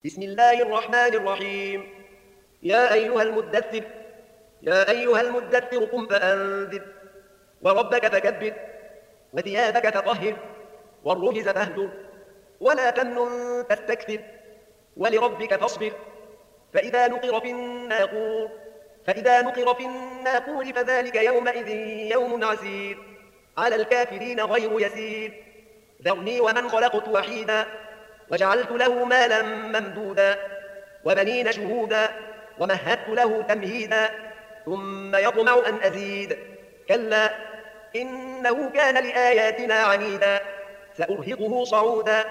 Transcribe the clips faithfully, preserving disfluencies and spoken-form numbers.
بسم الله الرحمن الرحيم. يا أيها المدثر يا أيها المدثر قم فأنذر وربك فكبر وثيابك فطهر والرجز فاهجر ولا تمنن تستكثر ولربك فاصبر فإذا نقر في الناقور فإذا نقر في الناقور فذلك يومئذ يوم عسير على الكافرين غير يسير. ذرني ومن خلقت وحيدا وجعلت له مالا ممدودا وبنين شهودا ومهدت له تمهيدا ثم يطمع أن أزيد كلا إنه كان لآياتنا عنيدا سأرهقه صعودا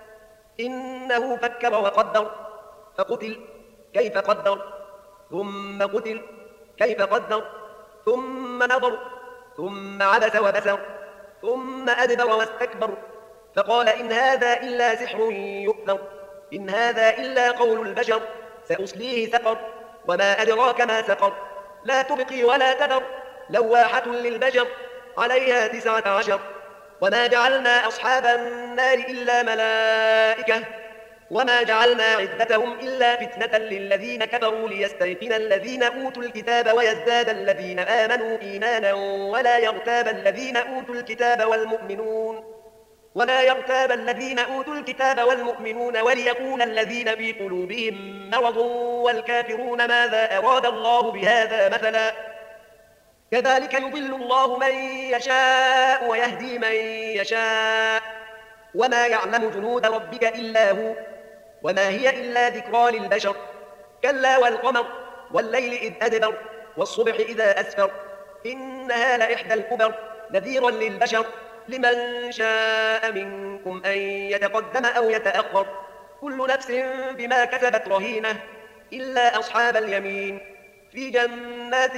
إنه فكر وقدر فقتل كيف قدر ثم قتل كيف قدر ثم نظر ثم عبس وبسر ثم أدبر واستكبر فقال إن هذا إلا سحر يؤثر إن هذا إلا قول البشر سأصليه سقر وما أدراك ما سقر لا تبقي ولا تذر لواحة للبشر عليها تسعة عشر وما جعلنا أصحاب النار إلا ملائكة وما جعلنا عدتهم إلا فتنة للذين كفروا ليستيقن الذين أوتوا الكتاب ويزداد الذين آمنوا إيمانا ولا يرتاب الذين أوتوا الكتاب والمؤمنون ولا يرتاب الذين أوتوا الكتاب والمؤمنون وليقول الذين في قلوبهم مرض والكافرون ماذا أراد الله بهذا مثلا كذلك يضل الله من يشاء ويهدي من يشاء وما يعلم جنود ربك إلا هو وما هي إلا ذكرى للبشر كلا والقمر والليل إذ أدبر والصبح إذا أسفر إنها لإحدى الكبر نذيرا للبشر لمن شاء منكم أن يتقدم أو يتأخر كل نفس بما كسبت رهينة إلا أصحاب اليمين في جنات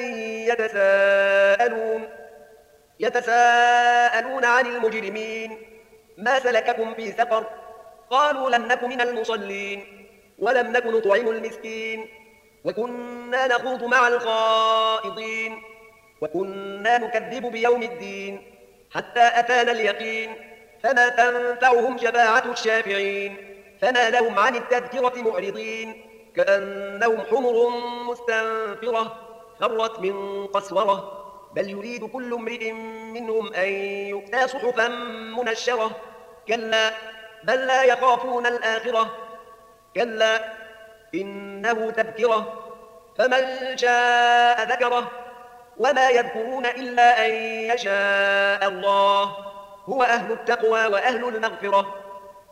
يتساءلون يتساءلون عن المجرمين ما سلككم في سقر قالوا لم نك من المصلين ولم نك نطعم المسكين وكنا نخوض مع الخائضين وكنا نكذب بيوم الدين حتى أتانا اليقين فما تنفعهم شفاعة الشافعين فما لهم عن التذكرة معرضين كأنهم حمر مستنفرة فرت من قسورة بل يريد كل امرئ منهم أن يؤتى صحفا منشرة كلا بل لا يخافون الآخرة كلا إنه تذكرة فمن شاء ذكره وما يذكرون إلا أن يشاء الله هو أهل التقوى وأهل المغفرة